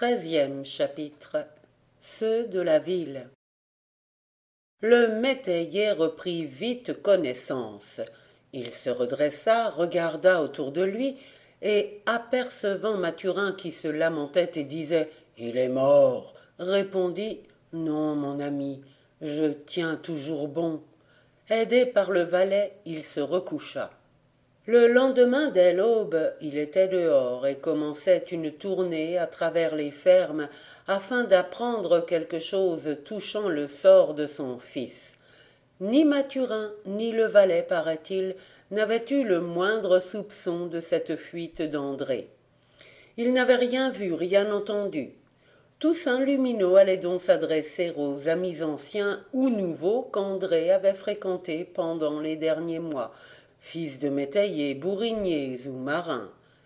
13e chapitre. Ceux de la ville. Le métayer reprit vite connaissance. Il se redressa, regarda autour de lui, et, apercevant Mathurin qui se lamentait et disait « Il est mort », répondit « Non, mon ami, je tiens toujours bon ». Aidé par le valet, il se recoucha. Le lendemain, dès l'aube, il était dehors et commençait une tournée à travers les fermes afin d'apprendre quelque chose touchant le sort de son fils. Ni Mathurin, ni le valet, paraît-il, n'avaient eu le moindre soupçon de cette fuite d'André. Ils n'avaient rien vu, rien entendu. Toussaint Lumineau allait donc s'adresser aux amis anciens ou nouveaux qu'André avait fréquentés pendant les derniers mois, fils de métayers, bourriniers ou marins.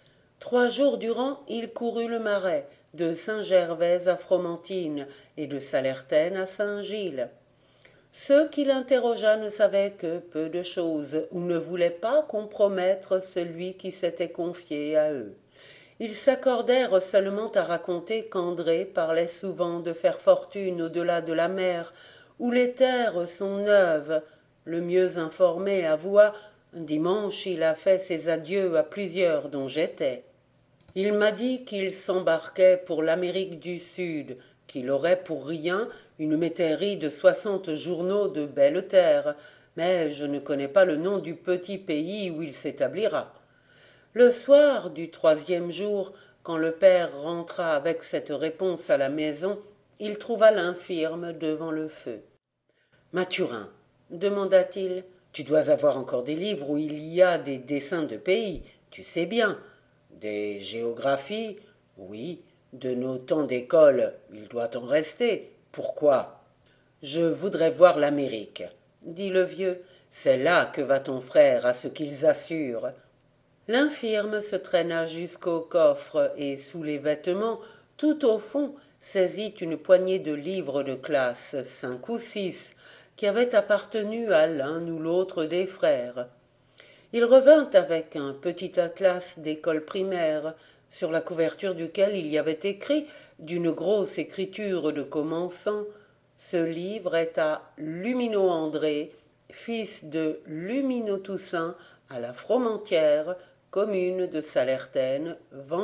3 jours durant, il courut le Marais, de Saint-Gervais à Fromentine et de Salertaine à Saint-Gilles. Ceux qui l'interrogea ne savaient que peu de choses ou ne voulaient pas compromettre celui qui s'était confié à eux. Ils s'accordèrent seulement à raconter qu'André parlait souvent de faire fortune au-delà de la mer, où les terres sont neuves. Le mieux informé avoua « Dimanche, il a fait ses adieux à plusieurs dont j'étais. Il m'a dit qu'il s'embarquait pour l'Amérique du Sud, qu'il aurait pour rien une métairie de 60 journaux de belles terres, mais je ne connais pas le nom du petit pays où il s'établira. » Le soir du 3e jour, quand le père rentra avec cette réponse à la maison, il trouva l'infirme devant le feu. « Mathurin, demanda-t-il, tu dois avoir encore des livres où il y a des dessins de pays, tu sais bien. Des géographies, oui, de nos temps d'école, il doit en rester. Pourquoi ? Je voudrais voir l'Amérique, dit le vieux. C'est là que va ton frère, à ce qu'ils assurent. L'infirme se traîna jusqu'au coffre et, sous les vêtements, tout au fond, saisit une poignée de livres de classe, 5 ou 6, qui avaient appartenu à l'un ou l'autre des frères. Il revint avec un petit atlas d'école primaire, sur la couverture duquel il y avait écrit, d'une grosse écriture de commençant, « Ce livre est à Lumineau André, fils de Lumineau Toussaint, à la Fromentieère, commune de Salertaine, Vendée. »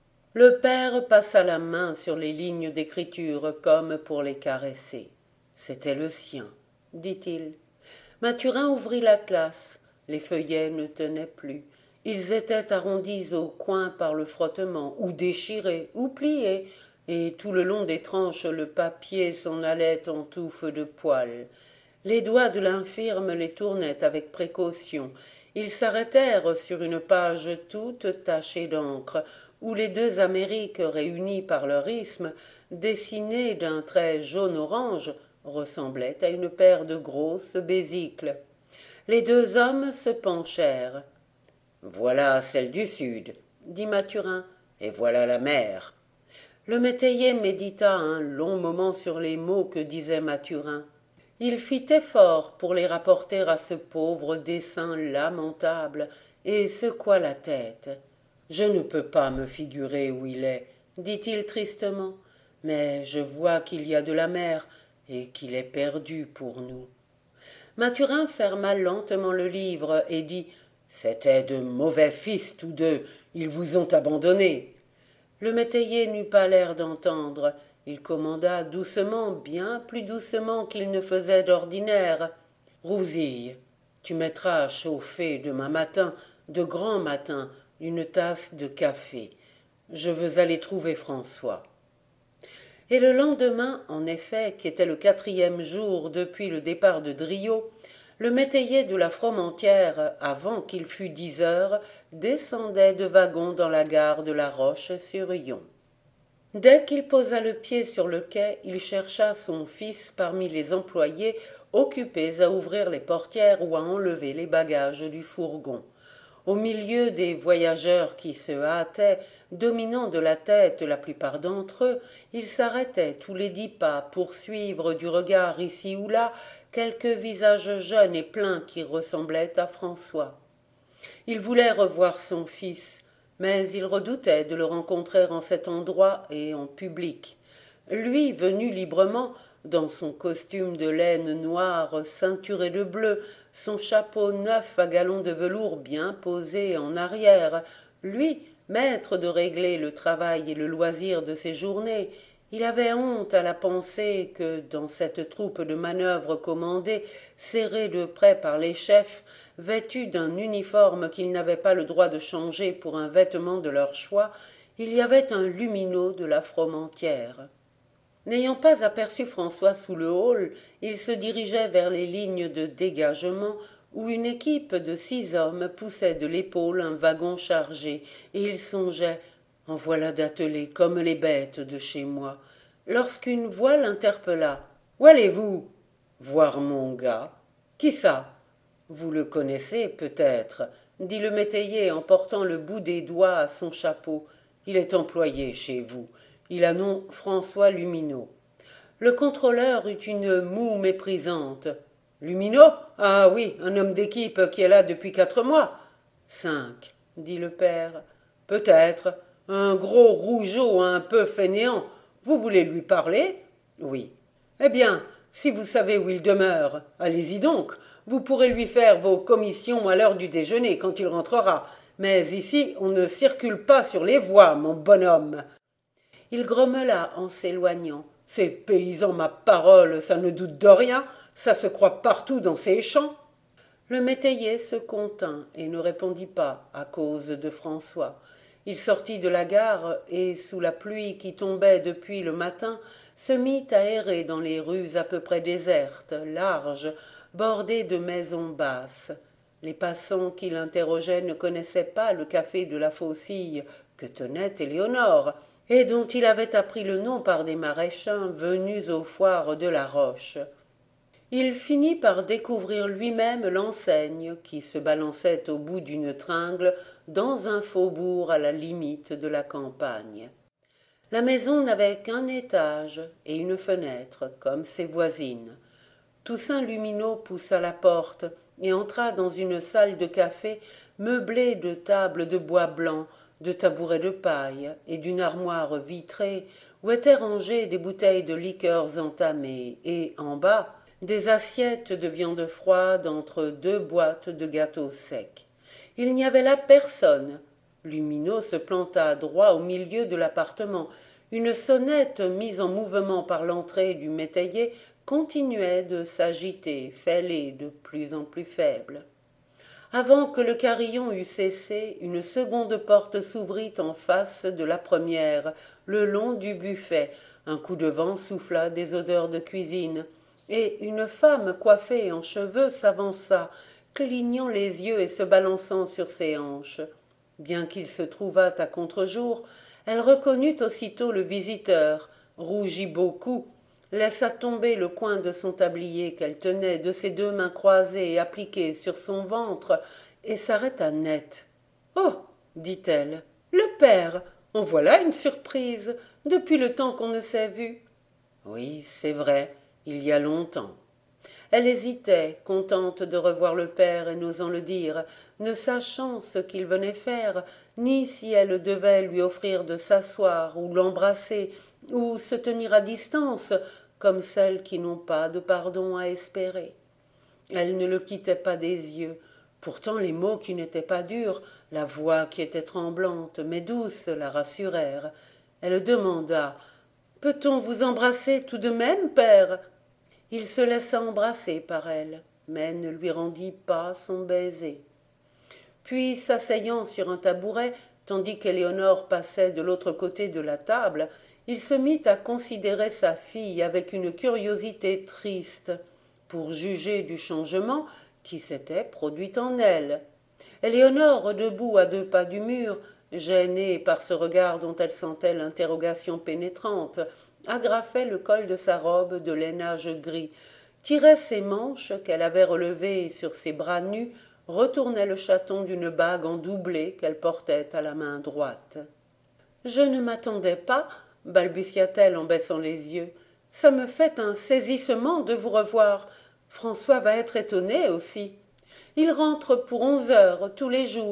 Le père passa la main sur les lignes d'écriture comme pour les caresser. C'était le sien, dit-il. Mathurin ouvrit l'atlas. Les feuillets ne tenaient plus. Ils étaient arrondis au coin par le frottement, ou déchirés, ou pliés, et tout le long des tranches le papier s'en allait en touffes de poils. Les doigts de l'infirme les tournaient avec précaution. Ils s'arrêtèrent sur une page toute tachée d'encre, où les 2 Amériques réunies par leur isthme, dessinées d'un trait jaune-orange, ressemblaient à une paire de grosses besicles. Les 2 hommes se penchèrent. « Voilà celle du sud, » dit Mathurin, « et voilà la mer. » Le métayer médita un long moment sur les mots que disait Mathurin. Il fit effort pour les rapporter à ce pauvre dessin lamentable et secoua la tête. « Je ne peux pas me figurer où il est, » dit-il tristement, « mais je vois qu'il y a de la mer et qu'il est perdu pour nous. » Mathurin ferma lentement le livre et dit « C'étaient de mauvais fils tous 2, ils vous ont abandonné. » Le métayer n'eut pas l'air d'entendre. Il commanda doucement, bien plus doucement qu'il ne faisait d'ordinaire. « Rousille, tu mettras à chauffer demain matin, de grand matin, une tasse de café. Je veux aller trouver François. » Et le lendemain, en effet, qui était le 4e jour depuis le départ de Driot, le métayer de la Fromentieère, avant qu'il fût 10 heures, descendait de wagon dans la gare de La Roche-sur-Yon. Dès qu'il posa le pied sur le quai, il chercha son fils parmi les employés occupés à ouvrir les portières ou à enlever les bagages du fourgon. Au milieu des voyageurs qui se hâtaient, dominant de la tête la plupart d'entre eux, il s'arrêtait tous les 10 pas pour suivre du regard ici ou là quelques visages jeunes et pleins qui ressemblaient à François. Il voulait revoir son fils, mais il redoutait de le rencontrer en cet endroit et en public. Lui, venu librement, dans son costume de laine noire ceinturé de bleu, son chapeau neuf à galons de velours bien posé en arrière, lui, maître de régler le travail et le loisir de ses journées, il avait honte à la pensée que, dans cette troupe de manœuvres commandée, serrée de près par les chefs, vêtus d'un uniforme qu'ils n'avaient pas le droit de changer pour un vêtement de leur choix, il y avait un luminot de la Froment-Entière. N'ayant pas aperçu François sous le hall, il se dirigeait vers les lignes de dégagement où une équipe de 6 hommes poussait de l'épaule un wagon chargé, et il songeait « En voilà d'attelés comme les bêtes de chez moi », lorsqu'une voix l'interpella. « Où allez-vous ?»« Voir mon gars. »« Qui ça ?»« Vous le connaissez peut-être, » dit le métayer en portant le bout des doigts à son chapeau. « Il est employé chez vous. Il a nom François Lumineau. » Le contrôleur eut une moue méprisante. « Lumineau ? Ah oui, un homme d'équipe qui est là depuis 4 mois. »« 5, dit le père. « Peut-être. Un gros rougeau un peu fainéant. Vous voulez lui parler ? » ?»« Oui. »« Eh bien, si vous savez où il demeure, allez-y donc. Vous pourrez lui faire vos commissions à l'heure du déjeuner quand il rentrera. Mais ici, on ne circule pas sur les voies, mon bonhomme. » Il grommela en s'éloignant. « Ces paysans, ma parole, ça ne doute de rien, ça se croit partout dans ces champs. » Le métayer se contint et ne répondit pas à cause de François. Il sortit de la gare et, sous la pluie qui tombait depuis le matin, se mit à errer dans les rues à peu près désertes, larges, bordées de maisons basses. Les passants qui l'interrogeaient ne connaissaient pas le café de la Faucille que tenait Éléonore, et dont il avait appris le nom par des maraîchins venus aux foires de la Roche. Il finit par découvrir lui-même l'enseigne qui se balançait au bout d'une tringle dans un faubourg à la limite de la campagne. La maison n'avait qu'un étage et une fenêtre, comme ses voisines. Toussaint Lumineau poussa la porte et entra dans une salle de café meublée de tables de bois blanc, de tabourets de paille et d'une armoire vitrée où étaient rangées des bouteilles de liqueurs entamées et, en bas, des assiettes de viande froide entre 2 boîtes de gâteaux secs. Il n'y avait là personne. Lumineau se planta droit au milieu de l'appartement. Une sonnette mise en mouvement par l'entrée du métayer continuait de s'agiter, fêlée de plus en plus faible. Avant que le carillon eût cessé, une seconde porte s'ouvrit en face de la première, le long du buffet. Un coup de vent souffla des odeurs de cuisine, et une femme coiffée en cheveux s'avança, clignant les yeux et se balançant sur ses hanches. Bien qu'il se trouvât à contre-jour, elle reconnut aussitôt le visiteur, rougit beaucoup, laissa tomber le coin de son tablier qu'elle tenait de ses 2 mains croisées et appliquées sur son ventre, et s'arrêta net. « Oh » dit-elle, « le père, en voilà une surprise, depuis le temps qu'on ne s'est vu. »« Oui, c'est vrai, il y a longtemps. » Elle hésitait, contente de revoir le père et n'osant le dire, ne sachant ce qu'il venait faire, ni si elle devait lui offrir de s'asseoir ou l'embrasser, ou se tenir à distance, comme celles qui n'ont pas de pardon à espérer. Elle ne le quittait pas des yeux. Pourtant les mots qui n'étaient pas durs, la voix qui était tremblante mais douce la rassurèrent. Elle demanda « Peut-on vous embrasser tout de même, père ?» Il se laissa embrasser par elle, mais ne lui rendit pas son baiser. Puis, s'asseyant sur un tabouret, tandis qu'Éléonore passait de l'autre côté de la table, il se mit à considérer sa fille avec une curiosité triste, pour juger du changement qui s'était produit en elle. Éléonore, debout à 2 pas du mur, gênée par ce regard dont elle sentait l'interrogation pénétrante, agrafait le col de sa robe de lainage gris, tirait ses manches qu'elle avait relevées sur ses bras nus, retournait le chaton d'une bague en doublé qu'elle portait à la main droite. « Je ne m'attendais pas, » balbutia-t-elle en baissant les yeux. « Ça me fait un saisissement de vous revoir. François va être étonné aussi. Il rentre pour 11 heures tous les jours.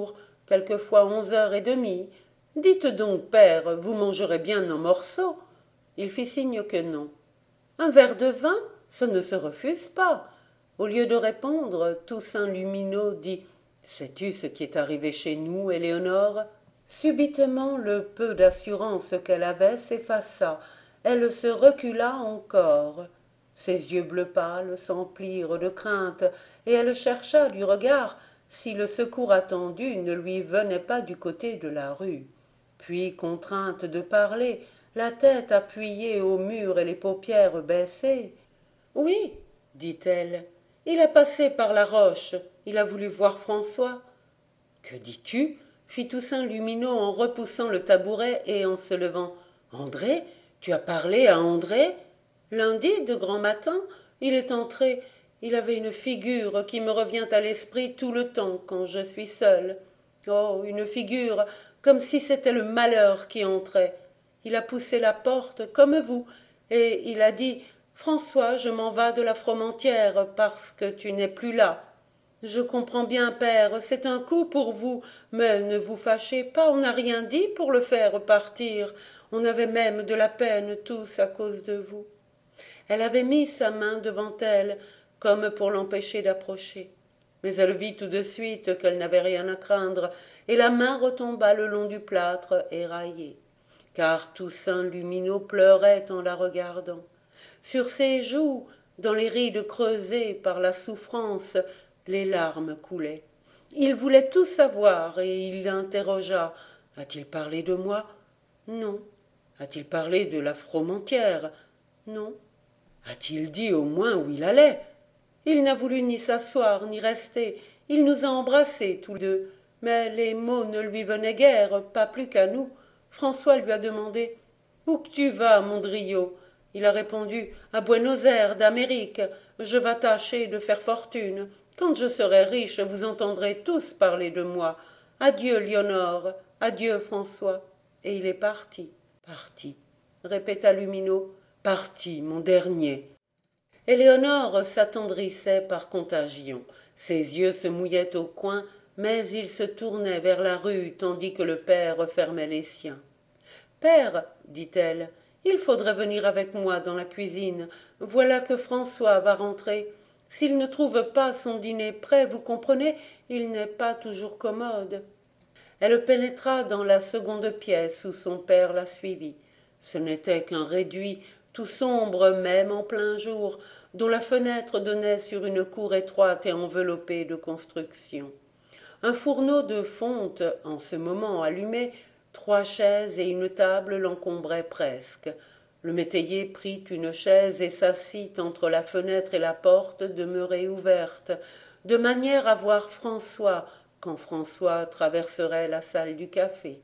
quelquefois 11h30. Dites donc, père, vous mangerez bien en morceaux. Il fit signe que non. Un verre de vin, ça ne se refuse pas. Au lieu de répondre, Toussaint Lumineau dit « Sais-tu ce qui est arrivé chez nous, Éléonore ?» Subitement, le peu d'assurance qu'elle avait s'effaça. Elle se recula encore. Ses yeux bleu pâle s'emplirent de crainte, et elle chercha du regard si le secours attendu ne lui venait pas du côté de la rue. Puis, contrainte de parler, la tête appuyée au mur et les paupières baissées, « Oui, dit-elle, il est passé par la roche, il a voulu voir François. » « Que dis-tu » fit Toussaint Lumineau en repoussant le tabouret et en se levant. « André, tu as parlé à André ?» Lundi, de grand matin, il est entré. Il avait une figure qui me revient à l'esprit tout le temps quand je suis seule. Oh, une figure comme si c'était le malheur qui entrait. Il a poussé la porte comme vous, et il a dit « François, je m'en vas de la Fromentieре parce que tu n'es plus là. » Je comprends bien, père, c'est un coup pour vous, mais ne vous fâchez pas, on n'a rien dit pour le faire partir. On avait même de la peine tous à cause de vous. Elle avait mis sa main devant elle, comme pour l'empêcher d'approcher. Mais elle vit tout de suite qu'elle n'avait rien à craindre, et la main retomba le long du plâtre éraillé. Car Toussaint Lumineau pleurait en la regardant. Sur ses joues, dans les rides creusées par la souffrance, les larmes coulaient. Il voulait tout savoir, et il l'interrogea. « A-t-il parlé de moi ?»« Non. » « A-t-il parlé de la Fromentieре ?»« Non. » A-t-il dit au moins où il allait ? Il n'a voulu ni s'asseoir, ni rester. Il nous a embrassés tous deux. Mais les mots ne lui venaient guère, pas plus qu'à nous. François lui a demandé « Où que tu vas, Mondrio ?» Il a répondu « À Buenos Aires d'Amérique. Je vas tâcher de faire fortune. Quand je serai riche, vous entendrez tous parler de moi. Adieu, Léonore. Adieu, François. » Et il est parti. Parti, répéta Lumineau. Parti, mon dernier. Éléonore s'attendrissait par contagion. Ses yeux se mouillaient au coin, mais il se tournait vers la rue tandis que le père fermait les siens. « Père, dit-elle, il faudrait venir avec moi dans la cuisine. Voilà que François va rentrer. S'il ne trouve pas son dîner prêt, vous comprenez, il n'est pas toujours commode. » Elle pénétra dans la seconde pièce où son père la suivit. Ce n'était qu'un réduit, tout sombre même en plein jour, dont la fenêtre donnait sur une cour étroite et enveloppée de constructions. Un fourneau de fonte, en ce moment allumé, 3 chaises et une table l'encombraient presque. Le métayer prit une chaise et s'assit entre la fenêtre et la porte demeurée ouverte, de manière à voir François, quand François traverserait la salle du café.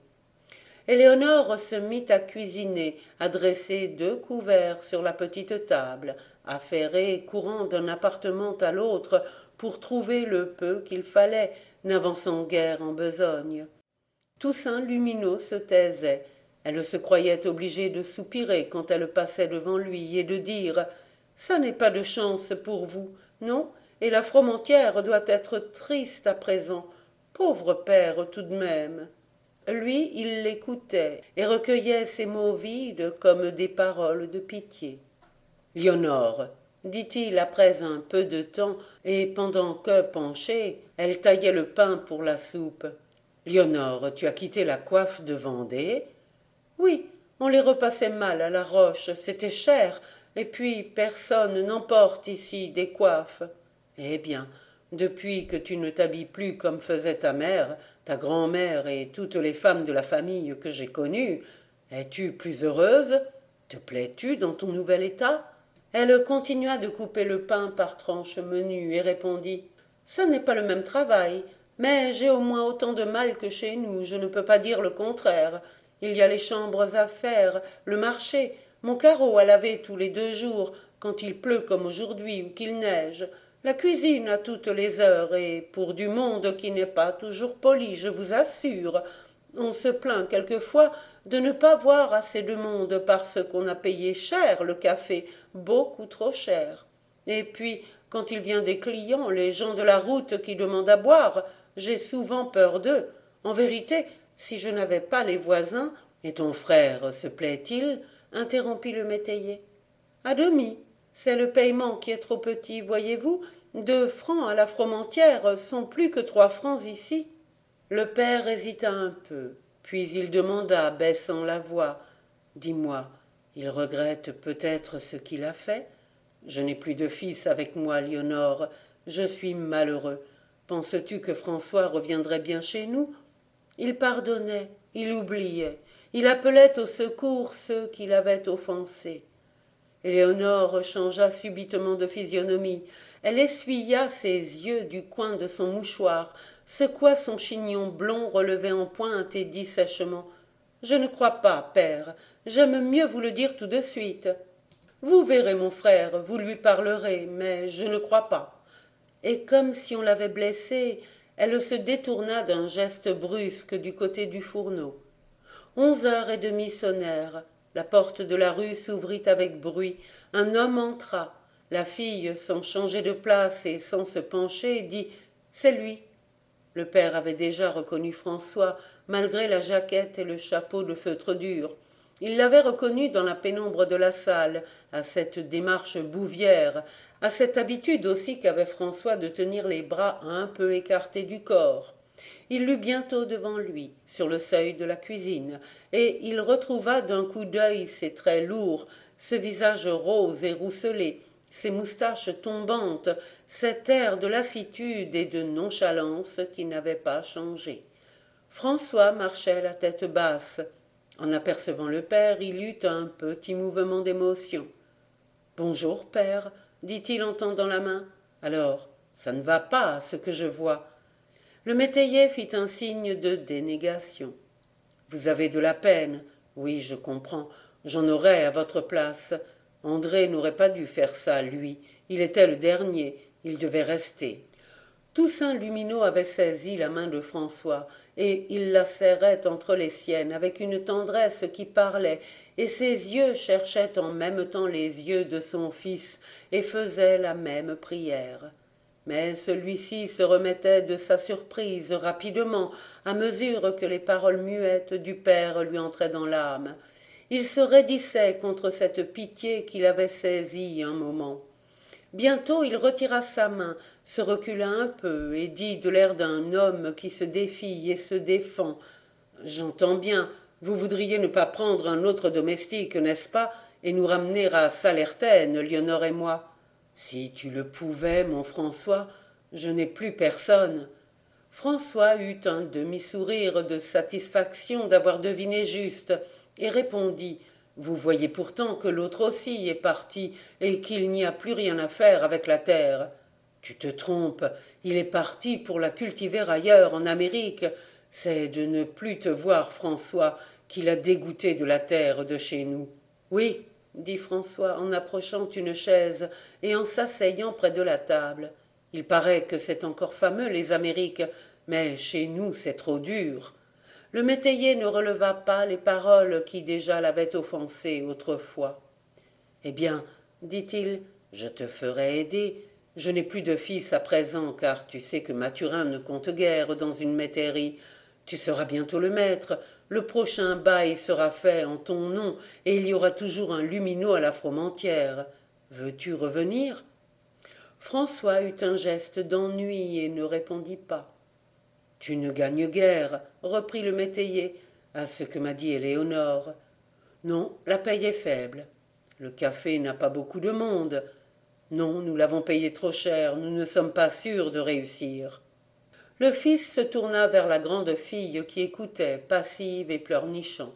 Éléonore se mit à cuisiner, à dresser 2 couverts sur la petite table, affairée, courant d'un appartement à l'autre pour trouver le peu qu'il fallait, n'avançant guère en besogne. Toussaint Lumineau se taisait. Elle se croyait obligée de soupirer quand elle passait devant lui et de dire « Ça n'est pas de chance pour vous, non, et la Fromentieре doit être triste à présent. Pauvre père tout de même. » Lui, il l'écoutait et recueillait ces mots vides comme des paroles de pitié. « Léonore, dit-il après un peu de temps, et pendant que, penchée, elle taillait le pain pour la soupe. « Léonore, tu as quitté la coiffe de Vendée ?»« Oui, on les repassait mal à la Roche, c'était cher, et puis personne n'emporte ici des coiffes. » « Eh bien, depuis que tu ne t'habilles plus comme faisait ta mère, ta grand-mère et toutes les femmes de la famille que j'ai connues, es-tu plus heureuse? Te plais-tu dans ton nouvel état ?» Elle continua de couper le pain par tranches menues et répondit « Ce n'est pas le même travail, mais j'ai au moins autant de mal que chez nous, je ne peux pas dire le contraire. Il y a les chambres à faire, le marché, mon carreau à laver tous les 2 jours, quand il pleut comme aujourd'hui ou qu'il neige, la cuisine à toutes les heures, et pour du monde qui n'est pas toujours poli, je vous assure. On se plaint quelquefois de ne pas voir assez de monde parce qu'on a payé cher le café, beaucoup trop cher. Et puis, quand il vient des clients, les gens de la route qui demandent à boire, j'ai souvent peur d'eux. En vérité, si je n'avais pas les voisins, et ton frère se plaît-il? Interrompit le métayer. À demi. C'est le paiement qui est trop petit, voyez-vous. 2 francs à la Fromentieре sont plus que 3 francs ici. Le père hésita un peu, puis il demanda, baissant la voix. Dis-moi, il regrette peut-être ce qu'il a fait? Je n'ai plus de fils avec moi, Léonore. Je suis malheureux. Penses-tu que François reviendrait bien chez nous? Il pardonnait, il oubliait, il appelait au secours ceux qui l'avaient offensé. Éléonore changea subitement de physionomie. Elle essuya ses yeux du coin de son mouchoir, secoua son chignon blond relevé en pointe et dit sèchement « Je ne crois pas, père. J'aime mieux vous le dire tout de suite. Vous verrez mon frère, vous lui parlerez, mais je ne crois pas. » Et comme si on l'avait blessée, elle se détourna d'un geste brusque du côté du fourneau. 11h30 sonnèrent. La porte de la rue s'ouvrit avec bruit. Un homme entra. La fille, sans changer de place et sans se pencher, dit « C'est lui ». Le père avait déjà reconnu François, malgré la jaquette et le chapeau de feutre dur. Il l'avait reconnu dans la pénombre de la salle, à cette démarche bouvière, à cette habitude aussi qu'avait François de tenir les bras un peu écartés du corps. Il l'eut bientôt devant lui, sur le seuil de la cuisine, et il retrouva d'un coup d'œil ses traits lourds, ce visage rose et rousselé, ses moustaches tombantes, cet air de lassitude et de nonchalance qui n'avait pas changé. François marchait la tête basse. En apercevant le père, il eut un petit mouvement d'émotion. « Bonjour, père, dit-il en tendant la main. Alors, ça ne va pas, ce que je vois. Le métayer fit un signe de dénégation. Vous avez de la peine. Oui, je comprends. J'en aurais à votre place. André n'aurait pas dû faire ça, lui. Il était le dernier. Il devait rester. Toussaint Lumineau avait saisi la main de François, et il la serrait entre les siennes avec une tendresse qui parlait, et ses yeux cherchaient en même temps les yeux de son fils, et faisaient la même prière. Mais celui-ci se remettait de sa surprise rapidement, à mesure que les paroles muettes du père lui entraient dans l'âme. Il se raidissait contre cette pitié qui l'avait saisi un moment. Bientôt il retira sa main, se recula un peu et dit de l'air d'un homme qui se défie et se défend. « J'entends bien, vous voudriez ne pas prendre un autre domestique, n'est-ce pas, et nous ramener à Salertaine, Léonore et moi. Si tu le pouvais, mon François, je n'ai plus personne. » François eut un demi-sourire de satisfaction d'avoir deviné juste et répondit « Vous voyez pourtant que l'autre aussi est parti et qu'il n'y a plus rien à faire avec la terre. Tu te trompes, il est parti pour la cultiver ailleurs, en Amérique. C'est de ne plus te voir, François, qui l'a dégoûté de la terre de chez nous. » « Oui, » dit François en approchant une chaise et en s'asseyant près de la table. « Il paraît que c'est encore fameux, les Amériques, mais chez nous c'est trop dur. » Le métayer ne releva pas les paroles qui déjà l'avaient offensé autrefois. « Eh bien, dit-il, je te ferai aider. Je n'ai plus de fils à présent, car tu sais que Mathurin ne compte guère dans une métairie. Tu seras bientôt le maître. Le prochain bail sera fait en ton nom, et il y aura toujours un Lumineau à la Fromentieре. Veux-tu revenir ?» François eut un geste d'ennui et ne répondit pas. « Tu ne gagnes guère, » reprit le métayer, « à ce que m'a dit Éléonore. Non, la paye est faible. Le café n'a pas beaucoup de monde. Non, nous l'avons payé trop cher, nous ne sommes pas sûrs de réussir. » Le fils se tourna vers la grande fille qui écoutait, passive et pleurnichant.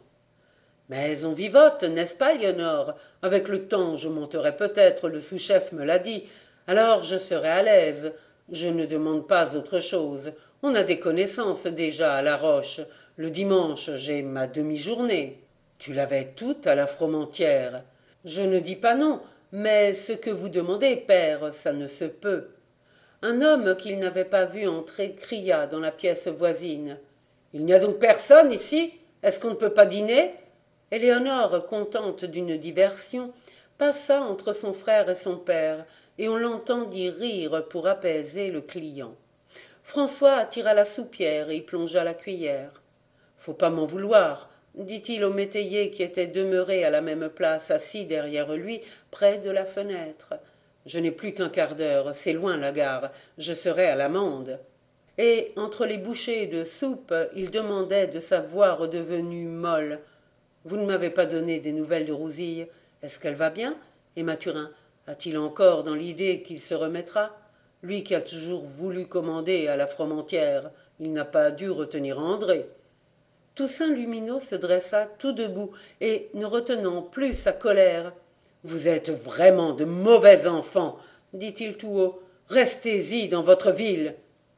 « Mais on vivote, n'est-ce pas, Léonore? Avec le temps, je monterai peut-être, le sous-chef me l'a dit. Alors je serai à l'aise. Je ne demande pas autre chose. On a des connaissances déjà à La Roche. Le dimanche, j'ai ma demi-journée. Tu l'avais toute à la Fromentieре. Je ne dis pas non, mais ce que vous demandez, père, ça ne se peut. » Un homme qu'il n'avait pas vu entrer cria dans la pièce voisine. « Il n'y a donc personne ici? Est-ce qu'on ne peut pas dîner ?» Éléonore, contente d'une diversion, passa entre son frère et son père, et on l'entendit rire pour apaiser le client. François attira la soupière et y plongea la cuillère. Faut pas m'en vouloir, dit-il au métayer qui était demeuré à la même place, assis derrière lui, près de la fenêtre. Je n'ai plus qu'un quart d'heure, c'est loin la gare, je serai à l'amende. Et, entre les bouchées de soupe, il demandait de sa voix redevenue molle. Vous ne m'avez pas donné des nouvelles de Rousille. Est-ce qu'elle va bien? Et Mathurin, a-t-il encore dans l'idée qu'il se remettra? Lui qui a toujours voulu commander à la Froment-Entière, il n'a pas dû retenir André. Toussaint Lumineau se dressa tout debout et, ne retenant plus sa colère, « Vous êtes vraiment de mauvais enfants, dit-il tout haut. Restez-y dans votre ville.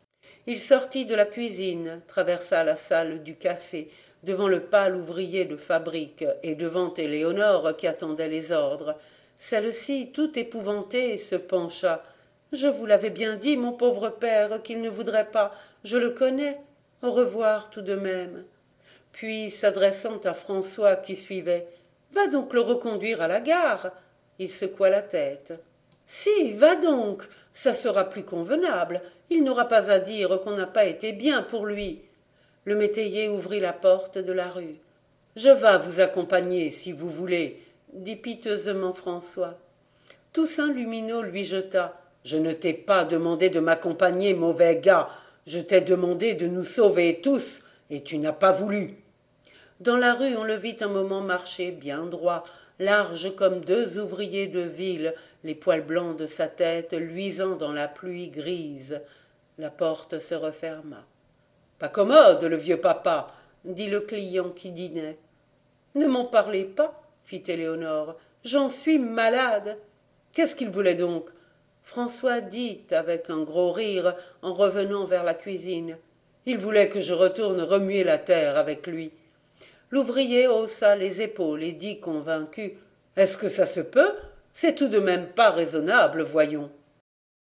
Il sortit de la cuisine, traversa la salle du café, devant le pâle ouvrier de fabrique et devant Éléonore qui attendait les ordres. Celle-ci, tout épouvantée, se pencha. « Je vous l'avais bien dit, mon pauvre père, qu'il ne voudrait pas. Je le connais. Au revoir tout de même. » Puis, s'adressant à François qui suivait, « Va donc le reconduire à la gare. » Il secoua la tête. « Si, va donc. Ça sera plus convenable. Il n'aura pas à dire qu'on n'a pas été bien pour lui. » Le métayer ouvrit la porte de la rue. « Je vas vous accompagner, si vous voulez, » dit piteusement François. Toussaint Lumineau lui jeta. « Je ne t'ai pas demandé de m'accompagner, mauvais gars. Je t'ai demandé de nous sauver tous, et tu n'as pas voulu. » Dans la rue, on le vit un moment marcher bien droit, large comme deux ouvriers de ville, les poils blancs de sa tête luisant dans la pluie grise. La porte se referma. « Pas commode, le vieux papa, » dit le client qui dînait. « Ne m'en parlez pas, » fit Éléonore. « J'en suis malade. » Qu'est-ce qu'il voulait donc? François dit avec un gros rire en revenant vers la cuisine. Il voulait que je retourne remuer la terre avec lui. L'ouvrier haussa les épaules et dit convaincu. « Est-ce que ça se peut? C'est tout de même pas raisonnable, voyons. »